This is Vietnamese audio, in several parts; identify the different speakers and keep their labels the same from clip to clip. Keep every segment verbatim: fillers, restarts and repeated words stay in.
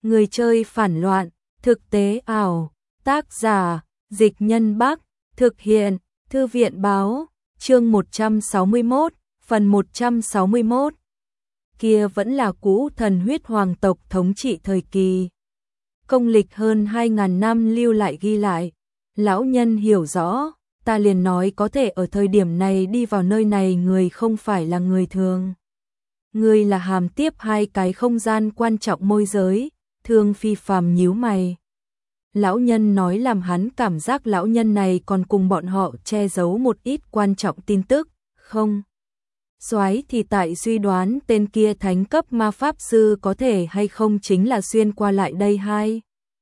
Speaker 1: Người chơi phản loạn, thực tế ảo, tác giả, Dịch Nhân Bắc, thực hiện, Thư viện báo, chương một trăm sáu mươi mốt, phần một trăm sáu mươi mốt. Kia vẫn là cũ thần huyết hoàng tộc thống trị thời kỳ. Công lịch hơn hai ngàn năm lưu lại ghi lại. Lão nhân hiểu rõ, ta liền nói có thể ở thời điểm này đi vào nơi này người không phải là người thường. Người là hàm tiếp hai cái không gian quan trọng môi giới, Thương Phi Phàm nhíu mày. Lão nhân nói làm hắn cảm giác lão nhân này còn cùng bọn họ che giấu một ít quan trọng tin tức, không? Soái thì tại suy đoán tên kia thánh cấp ma pháp sư có thể hay không chính là xuyên qua lại đây hai.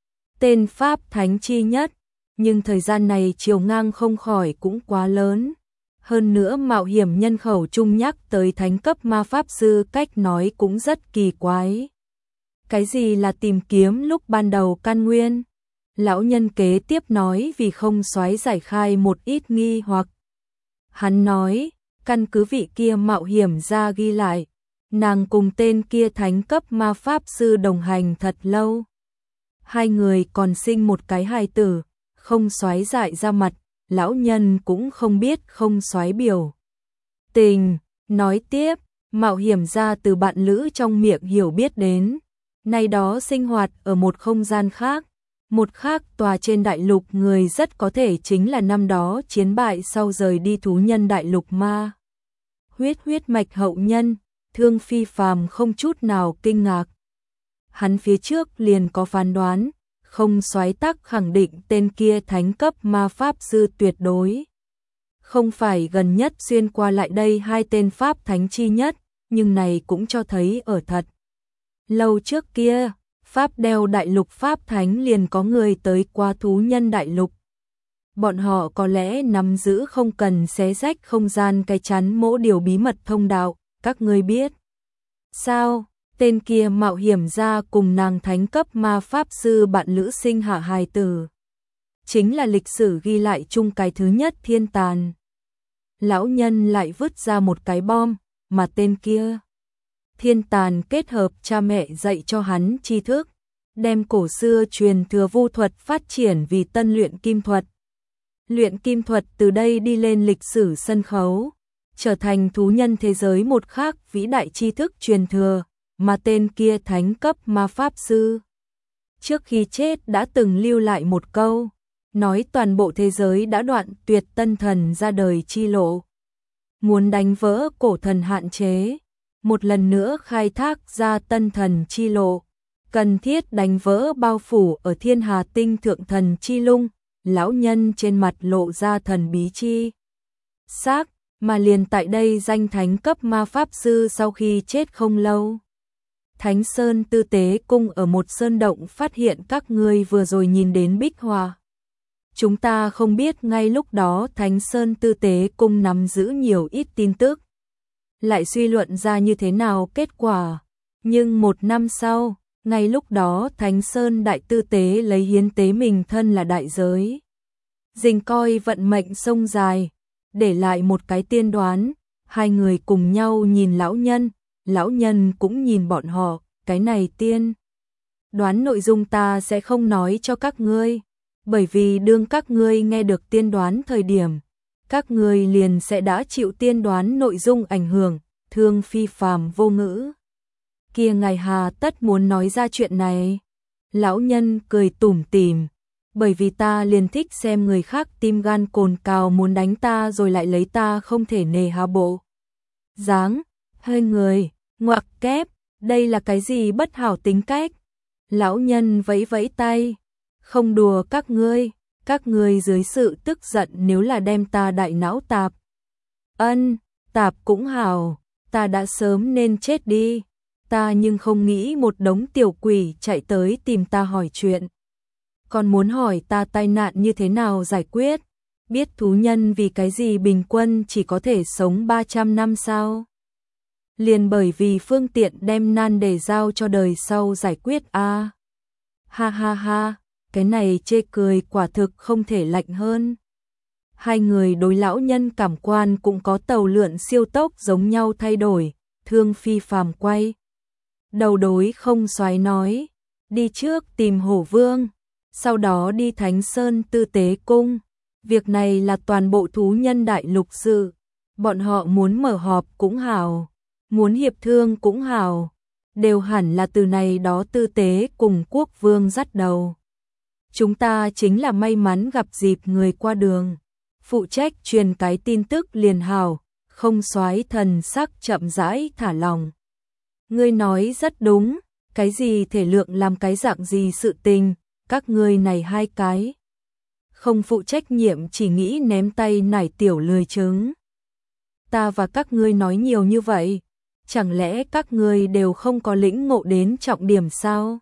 Speaker 1: Tên pháp thánh chi nhất, nhưng thời gian này chiều ngang không khỏi cũng quá lớn. Hơn nữa mạo hiểm nhân khẩu chung nhắc tới thánh cấp ma pháp sư cách nói cũng rất kỳ quái. Cái gì là tìm kiếm lúc ban đầu căn nguyên? Lão nhân kế tiếp nói vì không soái giải khai một ít nghi hoặc. Hắn nói, căn cứ vị kia mạo hiểm ra ghi lại, nàng cùng tên kia thánh cấp ma pháp sư đồng hành thật lâu. Hai người còn sinh một cái hài tử, không soái dại ra mặt, lão nhân cũng không biết không soái biểu tình. Nói tiếp, mạo hiểm ra từ bạn lữ trong miệng hiểu biết đến, nay đó sinh hoạt ở một không gian khác, một khác tòa trên đại lục người rất có thể chính là năm đó chiến bại sau rời đi thú nhân đại lục ma. Huyết huyết mạch hậu nhân, Thương Phi Phàm không chút nào kinh ngạc. Hắn phía trước liền có phán đoán, không soái tắc khẳng định tên kia thánh cấp ma pháp sư tuyệt đối. Không phải gần nhất xuyên qua lại đây hai tên pháp thánh chi nhất, nhưng này cũng cho thấy ở thật. Lâu trước kia, Pháp đeo đại lục Pháp thánh liền có người tới qua thú nhân đại lục. Bọn họ có lẽ nắm giữ không cần xé rách không gian cái chắn mỗi điều bí mật thông đạo, các ngươi biết. Sao, tên kia mạo hiểm ra cùng nàng thánh cấp ma pháp sư bạn lữ sinh hạ hài tử. Chính là lịch sử ghi lại chung cái thứ nhất thiên tàn. Lão nhân lại vứt ra một cái bom, mà tên kia. Thiên tàn kết hợp cha mẹ dạy cho hắn tri thức, đem cổ xưa truyền thừa vu thuật phát triển vì tân luyện kim thuật. Luyện kim thuật từ đây đi lên lịch sử sân khấu, trở thành thú nhân thế giới một khác vĩ đại tri thức truyền thừa, mà tên kia thánh cấp ma pháp sư. Trước khi chết đã từng lưu lại một câu, nói toàn bộ thế giới đã đoạn tuyệt tân thần ra đời chi lộ. Muốn đánh vỡ cổ thần hạn chế, một lần nữa khai thác ra tân thần chi lộ, cần thiết đánh vỡ bao phủ ở thiên hà tinh thượng thần chi lung. Lão nhân trên mặt lộ ra thần bí chi xác, mà liền tại đây danh thánh cấp ma pháp sư sau khi chết không lâu. Thánh Sơn Tư Tế Cung ở một sơn động phát hiện các ngươi vừa rồi nhìn đến bích họa. Chúng ta không biết ngay lúc đó Thánh Sơn Tư Tế Cung nắm giữ nhiều ít tin tức, lại suy luận ra như thế nào kết quả. Nhưng một năm sau, ngay lúc đó Thánh Sơn Đại Tư Tế lấy hiến tế mình thân là đại giới. Dình coi vận mệnh sông dài, để lại một cái tiên đoán. Hai người cùng nhau nhìn lão nhân, lão nhân cũng nhìn bọn họ, cái này tiên đoán nội dung ta sẽ không nói cho các ngươi, bởi vì đương các ngươi nghe được tiên đoán thời điểm, các ngươi liền sẽ đã chịu tiên đoán nội dung ảnh hưởng. Thương Phi Phàm vô ngữ. Kia ngài hà tất muốn nói ra chuyện này? Lão nhân cười tủm tỉm, bởi vì ta liền thích xem người khác tim gan cồn cào muốn đánh ta rồi lại lấy ta không thể nề hà bộ dáng, hơi người, ngoặc kép, đây là cái gì bất hảo tính cách? Lão nhân vẫy vẫy tay, không đùa các ngươi, các ngươi dưới sự tức giận nếu là đem ta đại não tạp. Ân, tạp cũng hảo, ta đã sớm nên chết đi, ta nhưng không nghĩ một đống tiểu quỷ chạy tới tìm ta hỏi chuyện. Còn muốn hỏi ta tai nạn như thế nào giải quyết, biết thú nhân vì cái gì bình quân chỉ có thể sống ba trăm năm sao? Liền bởi vì phương tiện đem nan đề giao cho đời sau giải quyết a. À. Ha ha ha, cái này chê cười quả thực không thể lạnh hơn. Hai người đối lão nhân cảm quan cũng có tàu lượn siêu tốc giống nhau thay đổi. Thương Phi Phàm quay đầu đối không soái nói, đi trước tìm Hổ Vương, sau đó đi Thánh Sơn Tư Tế Cung. Việc này là toàn bộ thú nhân đại lục sự, bọn họ muốn mở họp cũng hảo, muốn hiệp thương cũng hảo, đều hẳn là từ này đó Tư Tế cùng Quốc Vương dắt đầu. Chúng ta chính là may mắn gặp dịp người qua đường, phụ trách truyền cái tin tức liền hảo. Không Soái thần sắc chậm rãi thả lòng. Ngươi nói rất đúng, cái gì thể lượng làm cái dạng gì sự tình, các ngươi này hai cái. Không phụ trách nhiệm chỉ nghĩ ném tay nải tiểu lười trứng. Ta và các ngươi nói nhiều như vậy, chẳng lẽ các ngươi đều không có lĩnh ngộ đến trọng điểm sao?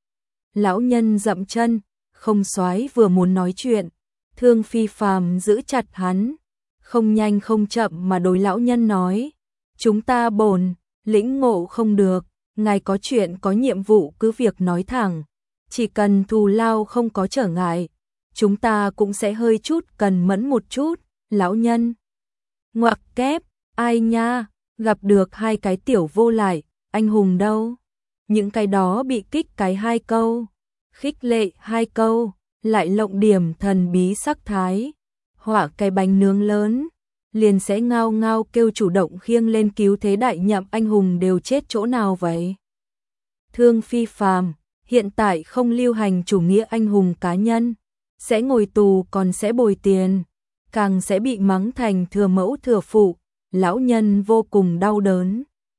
Speaker 1: Lão nhân dậm chân, Không Soái vừa muốn nói chuyện, Thương Phi Phàm giữ chặt hắn. Không nhanh không chậm mà đối lão nhân nói, chúng ta bổn, lĩnh ngộ không được, ngài có chuyện có nhiệm vụ cứ việc nói thẳng, chỉ cần thù lao không có trở ngại, chúng ta cũng sẽ hơi chút cần mẫn một chút, lão nhân. Ngoặc kép, ai nha, gặp được hai cái tiểu vô lại, anh hùng đâu? Những cái đó bị kích cái hai câu, khích lệ hai câu, lại lộng điểm thần bí sắc thái. Họa cái bánh nướng lớn, liền sẽ ngao ngao kêu chủ động khiêng lên cứu thế đại nhậm anh hùng đều chết chỗ nào vậy? Thương Phi Phàm, hiện tại không lưu hành chủ nghĩa anh hùng cá nhân, sẽ ngồi tù còn sẽ bồi tiền, càng sẽ bị mắng thành thừa mẫu thừa phụ, lão nhân vô cùng đau đớn.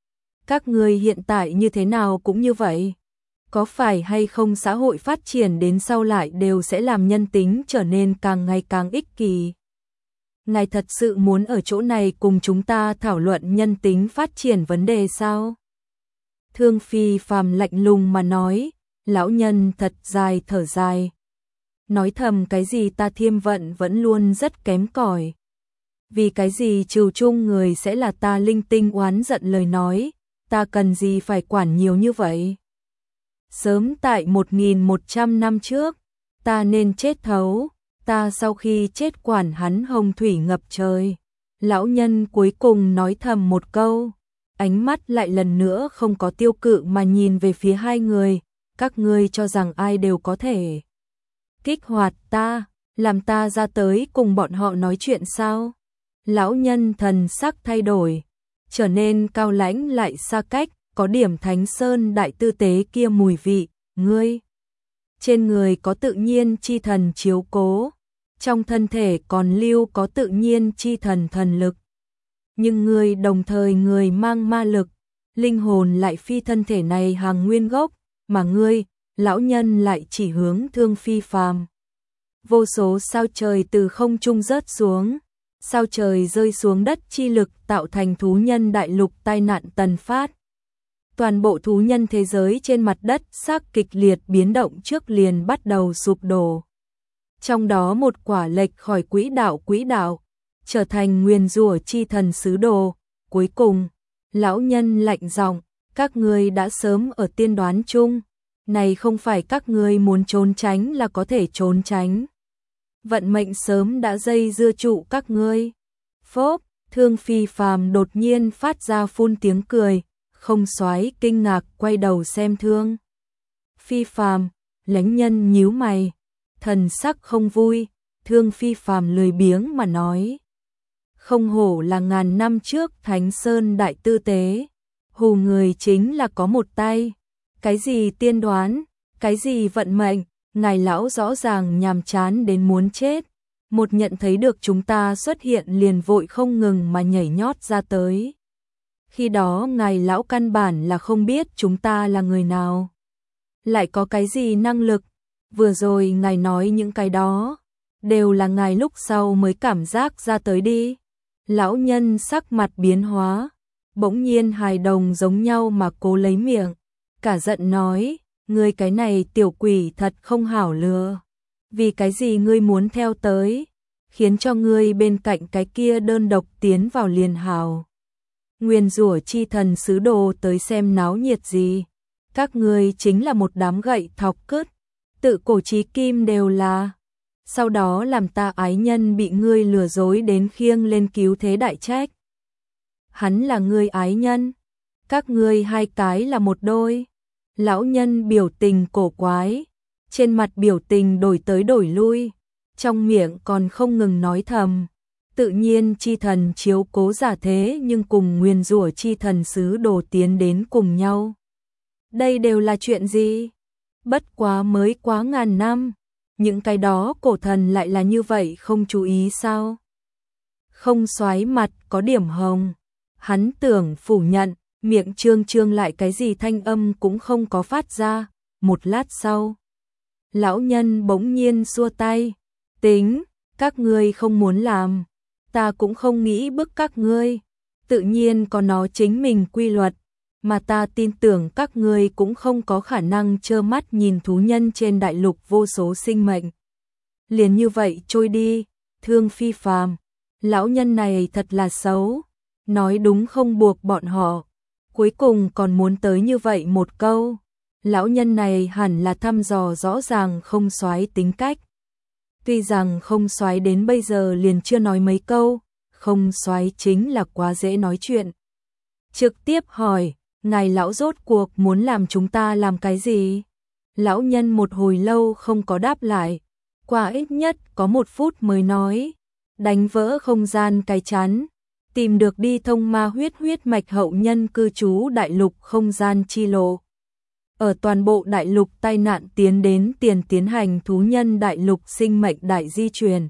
Speaker 1: Các ngươi hiện tại như thế nào cũng như vậy? Có phải hay không xã hội phát triển đến sau lại đều sẽ làm nhân tính trở nên càng ngày càng ích kỷ? Ngài thật sự muốn ở chỗ này cùng chúng ta thảo luận nhân tính phát triển vấn đề sao? Thương Phi Phàm lạnh lùng mà nói, lão nhân thật dài thở dài. Nói thầm cái gì ta Thiêm Vận vẫn luôn rất kém cỏi. Vì cái gì trừ chung người sẽ là ta linh tinh oán giận lời nói, ta cần gì phải quản nhiều như vậy? Sớm tại một nghìn một trăm năm trước, ta nên chết thấu, ta sau khi chết quản hắn hồng thủy ngập trời. Lão nhân cuối cùng nói thầm một câu, ánh mắt lại lần nữa không có tiêu cự mà nhìn về phía hai người, các ngươi cho rằng ai đều có thể kích hoạt ta, làm ta ra tới cùng bọn họ nói chuyện sao? Lão nhân thần sắc thay đổi, trở nên cao lãnh lại xa cách, có điểm Thánh Sơn đại tư tế kia mùi vị, ngươi trên người có tự nhiên chi thần chiếu cố, trong thân thể còn lưu có tự nhiên chi thần thần lực. Nhưng ngươi đồng thời người mang ma lực, linh hồn lại phi thân thể này hàng nguyên gốc, mà ngươi, lão nhân lại chỉ hướng Thương Phi Phàm. Vô số sao trời từ không trung rớt xuống, sao trời rơi xuống đất chi lực tạo thành thú nhân đại lục tai nạn tần phát. Toàn bộ thú nhân thế giới trên mặt đất xác kịch liệt biến động trước liền bắt đầu sụp đổ. Trong đó một quả lệch khỏi quỹ đạo quỹ đạo, trở thành nguyền rủa chi thần sứ đồ. Cuối cùng, lão nhân lạnh giọng, các ngươi đã sớm ở tiên đoán chung, này không phải các ngươi muốn trốn tránh là có thể trốn tránh. Vận mệnh sớm đã dây dưa trụ các ngươi. Phốp, Thương Phi Phàm đột nhiên phát ra phun tiếng cười, Không Soái kinh ngạc quay đầu xem Thương Phi Phàm, lãnh nhân nhíu mày, thần sắc không vui. Thương Phi Phàm lười biếng mà nói, không hổ là ngàn năm trước Thánh Sơn đại tư tế, hù người chính là có một tay. Cái gì tiên đoán, cái gì vận mệnh, ngài lão rõ ràng nhàm chán đến muốn chết. Một nhận thấy được chúng ta xuất hiện liền vội không ngừng mà nhảy nhót ra tới. Khi đó ngài lão căn bản là không biết chúng ta là người nào, lại có cái gì năng lực. Vừa rồi ngài nói những cái đó, đều là ngài lúc sau mới cảm giác ra tới đi. Lão nhân sắc mặt biến hóa, bỗng nhiên hài đồng giống nhau mà cố lấy miệng, cả giận nói, ngươi cái này tiểu quỷ thật không hảo lừa. Vì cái gì ngươi muốn theo tới, khiến cho ngươi bên cạnh cái kia đơn độc tiến vào liền hảo. Nguyên rủa chi thần sứ đồ tới xem náo nhiệt gì, các ngươi chính là một đám gậy thọc cứt, tự cổ chí kim đều là. Sau đó làm ta ái nhân bị ngươi lừa dối đến khiêng lên cứu thế đại trách. Hắn là ngươi ái nhân, các ngươi hai cái là một đôi. Lão nhân biểu tình cổ quái, trên mặt biểu tình đổi tới đổi lui, trong miệng còn không ngừng nói thầm. Tự nhiên chi thần chiếu cố giả thế nhưng cùng nguyền rủa chi thần sứ đồ tiến đến cùng nhau. Đây đều là chuyện gì? Bất quá mới quá ngàn năm, những cái đó cổ thần lại là như vậy không chú ý sao? Không xoáy mặt có điểm hồng, hắn tưởng phủ nhận, miệng trương trương lại cái gì thanh âm cũng không có phát ra, một lát sau. Lão nhân bỗng nhiên xua tay, tính, các ngươi không muốn làm, ta cũng không nghĩ bức các ngươi, tự nhiên có nó chính mình quy luật, mà ta tin tưởng các ngươi cũng không có khả năng trơ mắt nhìn thú nhân trên đại lục vô số sinh mệnh. Liền như vậy trôi đi, Thương Phi Phàm, lão nhân này thật là xấu, nói đúng không buộc bọn họ, cuối cùng còn muốn tới như vậy một câu. Lão nhân này hẳn là thăm dò rõ ràng không xoái tính cách. Tuy rằng không xoái đến bây giờ liền chưa nói mấy câu, không xoái chính là quá dễ nói chuyện. Trực tiếp hỏi, ngài lão rốt cuộc muốn làm chúng ta làm cái gì? Lão nhân một hồi lâu không có đáp lại, qua ít nhất có một phút mới nói, đánh vỡ không gian cái chắn, tìm được đi thông ma huyết huyết mạch hậu nhân cư trú đại lục không gian chi lộ. Ở toàn bộ đại lục tai nạn tiến đến tiền tiến hành thú nhân đại lục sinh mệnh đại di truyền.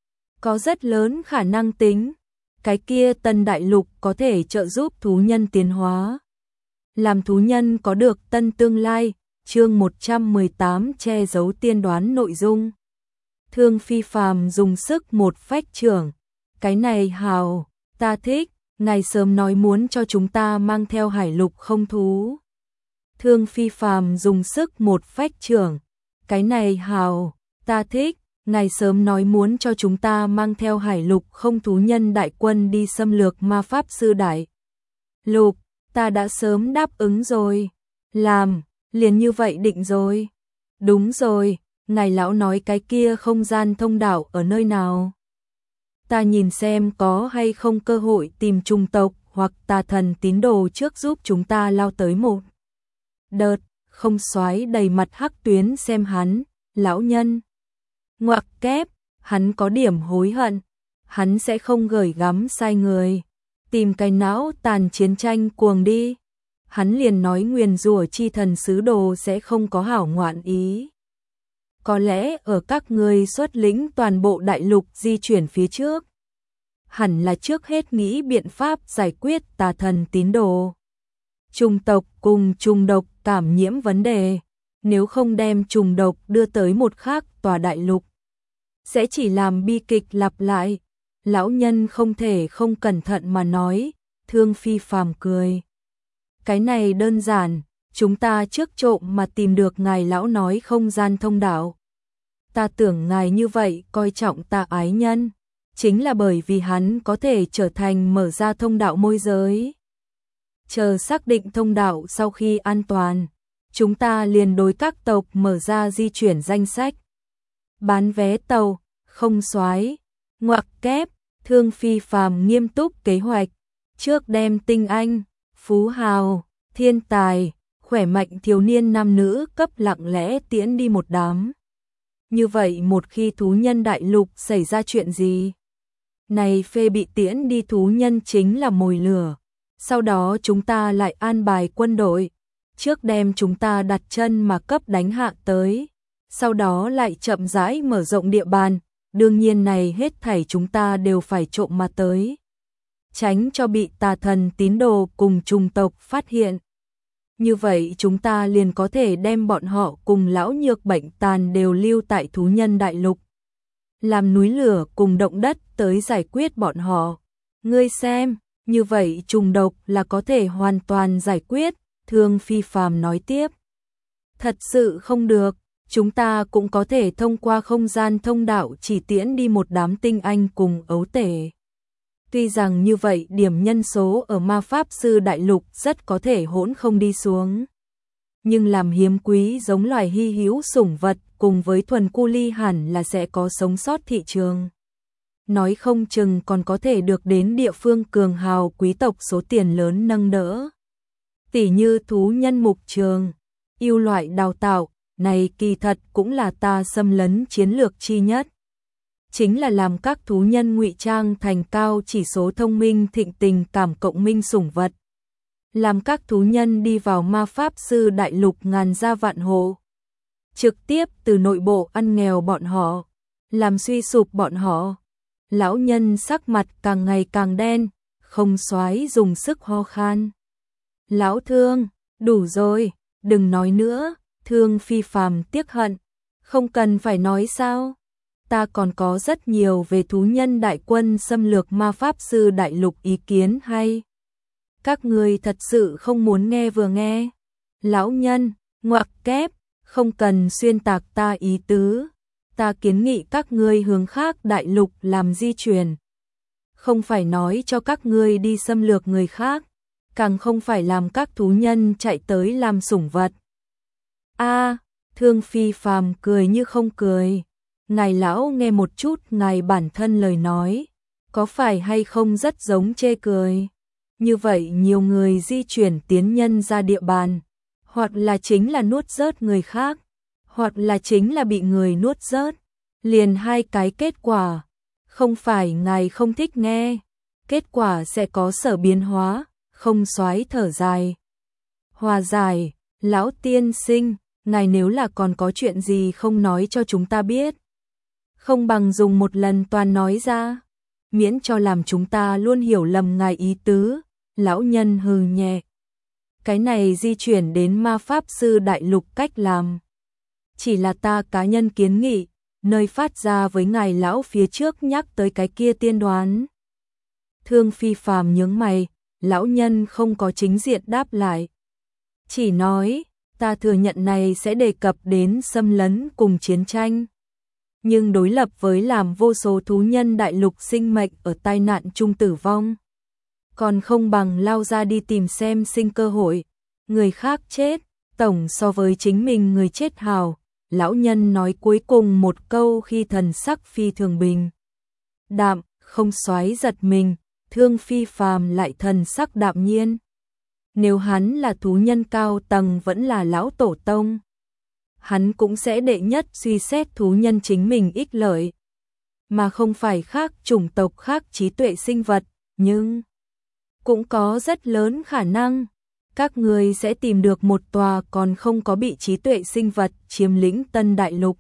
Speaker 1: Có rất lớn khả năng tính, cái kia tân đại lục có thể trợ giúp thú nhân tiến hóa. Làm thú nhân có được tân tương lai, chương một trăm mười tám che giấu tiên đoán nội dung. Thương Phi Phàm dùng sức một phách trưởng, cái này hào, ta thích, ngài sớm nói muốn cho chúng ta mang theo hải lục không thú. Thương Phi Phàm dùng sức một phách trưởng, cái này hào, ta thích, ngài sớm nói muốn cho chúng ta mang theo hải lục không thú nhân đại quân đi xâm lược ma pháp sư đại lục, ta đã sớm đáp ứng rồi, làm, liền như vậy định rồi. Đúng rồi, ngài lão nói cái kia không gian thông đạo ở nơi nào? Ta nhìn xem có hay không cơ hội tìm chủng tộc hoặc tà thần tín đồ trước giúp chúng ta lao tới một đợt. Không xoáy đầy mặt hắc tuyến xem hắn, lão nhân ngoặc kép, hắn có điểm hối hận, hắn sẽ không gửi gắm sai người, tìm cái não tàn chiến tranh cuồng đi. Hắn liền nói nguyền rủa chi thần sứ đồ sẽ không có hảo ngoạn ý. Có lẽ ở các ngươi xuất lĩnh toàn bộ đại lục di chuyển phía trước, hẳn là trước hết nghĩ biện pháp giải quyết tà thần tín đồ. Trùng tộc cùng trùng độc cảm nhiễm vấn đề, nếu không đem trùng độc đưa tới một khác tòa đại lục, sẽ chỉ làm bi kịch lặp lại. Lão nhân không thể không cẩn thận mà nói. Thương Phi Phàm cười, cái này đơn giản, chúng ta trước trộm mà tìm được ngài lão nói không gian thông đạo. Ta tưởng ngài như vậy coi trọng ta ái nhân, chính là bởi vì hắn có thể trở thành mở ra thông đạo môi giới. Chờ xác định thông đạo sau khi an toàn, chúng ta liền đối các tộc mở ra di chuyển danh sách. Bán vé tàu, không xoái, ngoặc kép, Thương Phi Phàm nghiêm túc kế hoạch, trước đem tinh anh, phú hào, thiên tài, khỏe mạnh thiếu niên nam nữ cấp lặng lẽ tiễn đi một đám. Như vậy một khi thú nhân đại lục xảy ra chuyện gì, này phê bị tiễn đi thú nhân chính là mồi lửa. Sau đó chúng ta lại an bài quân đội, trước đem chúng ta đặt chân mà cấp đánh hạ tới, sau đó lại chậm rãi mở rộng địa bàn, đương nhiên này hết thảy chúng ta đều phải trộm mà tới, tránh cho bị tà thần tín đồ cùng trùng tộc phát hiện. Như vậy chúng ta liền có thể đem bọn họ cùng lão nhược bệnh tàn đều lưu tại thú nhân đại lục, làm núi lửa cùng động đất tới giải quyết bọn họ. Ngươi xem, như vậy trùng độc là có thể hoàn toàn giải quyết. Thương Phi Phàm nói tiếp, thật sự không được, chúng ta cũng có thể thông qua không gian thông đạo chỉ tiễn đi một đám tinh anh cùng ấu tể. Tuy rằng như vậy điểm nhân số ở ma pháp sư đại lục rất có thể hỗn không đi xuống, nhưng làm hiếm quý giống loài hy hữu sủng vật cùng với thuần cu ly hẳn là sẽ có sống sót thị trường. Nói không chừng còn có thể được đến địa phương cường hào quý tộc số tiền lớn nâng đỡ. Tỷ như thú nhân mục trường, yêu loại đào tạo, này kỳ thật cũng là ta xâm lấn chiến lược chi nhất. Chính là làm các thú nhân ngụy trang thành cao chỉ số thông minh thịnh tình cảm cộng minh sủng vật. Làm các thú nhân đi vào ma pháp sư đại lục ngàn gia vạn hộ. Trực tiếp từ nội bộ ăn nghèo bọn họ, làm suy sụp bọn họ. Lão nhân sắc mặt càng ngày càng đen, không xoái dùng sức ho khan. Lão Thương, đủ rồi, đừng nói nữa. Thương Phi Phàm tiếc hận, không cần phải nói sao? Ta còn có rất nhiều về thú nhân đại quân xâm lược ma pháp sư đại lục ý kiến hay. Các người thật sự không muốn nghe vừa nghe. Lão nhân, ngoặc kép, không cần xuyên tạc ta ý tứ. Ta kiến nghị các ngươi hướng khác đại lục làm di chuyển. Không phải nói cho các ngươi đi xâm lược người khác, càng không phải làm các thú nhân chạy tới làm sủng vật. A, Thương Phi Phàm cười như không cười. Ngài lão nghe một chút ngài bản thân lời nói, có phải hay không rất giống chê cười. Như vậy nhiều người di chuyển tiến nhân ra địa bàn, hoặc là chính là nuốt rớt người khác, hoặc là chính là bị người nuốt rớt. Liền hai cái kết quả, không phải ngài không thích nghe, kết quả sẽ có sở biến hóa, không xoái thở dài. Hòa giải, lão tiên sinh, ngài nếu là còn có chuyện gì không nói cho chúng ta biết, không bằng dùng một lần toàn nói ra, miễn cho làm chúng ta luôn hiểu lầm ngài ý tứ. Lão nhân hừ nhẹ. Cái này di chuyển đến ma pháp sư đại lục cách làm, chỉ là ta cá nhân kiến nghị, nơi phát ra với ngài lão phía trước nhắc tới cái kia tiên đoán. Thương Phi Phàm nhướng mày, lão nhân không có chính diện đáp lại. Chỉ nói, ta thừa nhận này sẽ đề cập đến xâm lấn cùng chiến tranh. Nhưng đối lập với làm vô số thú nhân đại lục sinh mệnh ở tai nạn chung tử vong, còn không bằng lao ra đi tìm xem sinh cơ hội. Người khác chết, tổng so với chính mình người chết hào. Lão nhân nói cuối cùng một câu khi thần sắc phi thường bình đạm, không xoáy giật mình. Thương Phi Phàm lại thần sắc đạm nhiên. Nếu hắn là thú nhân cao tầng vẫn là lão tổ tông, hắn cũng sẽ đệ nhất suy xét thú nhân chính mình ích lợi, mà không phải khác chủng tộc khác trí tuệ sinh vật. Nhưng cũng có rất lớn khả năng các người sẽ tìm được một tòa còn không có bị trí tuệ sinh vật chiếm lĩnh tân đại lục.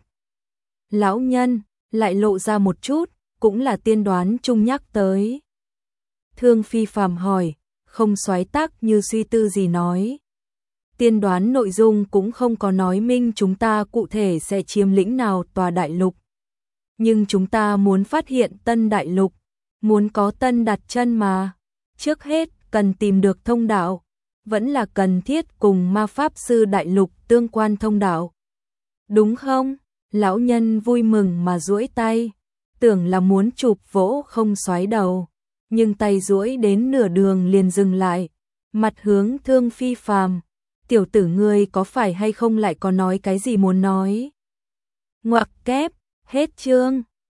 Speaker 1: Lão nhân lại lộ ra một chút, cũng là tiên đoán chung nhắc tới. Thương Phi Phàm hỏi, không xoáy tắc như suy tư gì nói. Tiên đoán nội dung cũng không có nói minh chúng ta cụ thể sẽ chiếm lĩnh nào tòa đại lục. Nhưng chúng ta muốn phát hiện tân đại lục, muốn có tân đặt chân mà. Trước hết cần tìm được thông đạo, vẫn là cần thiết cùng ma pháp sư đại lục tương quan thông đạo. Đúng không? Lão nhân vui mừng mà duỗi tay, tưởng là muốn chụp vỗ không xoáy đầu, nhưng tay duỗi đến nửa đường liền dừng lại, mặt hướng Thương Phi Phàm. Tiểu tử ngươi có phải hay không lại có nói cái gì muốn nói? Ngoặc kép, hết chương.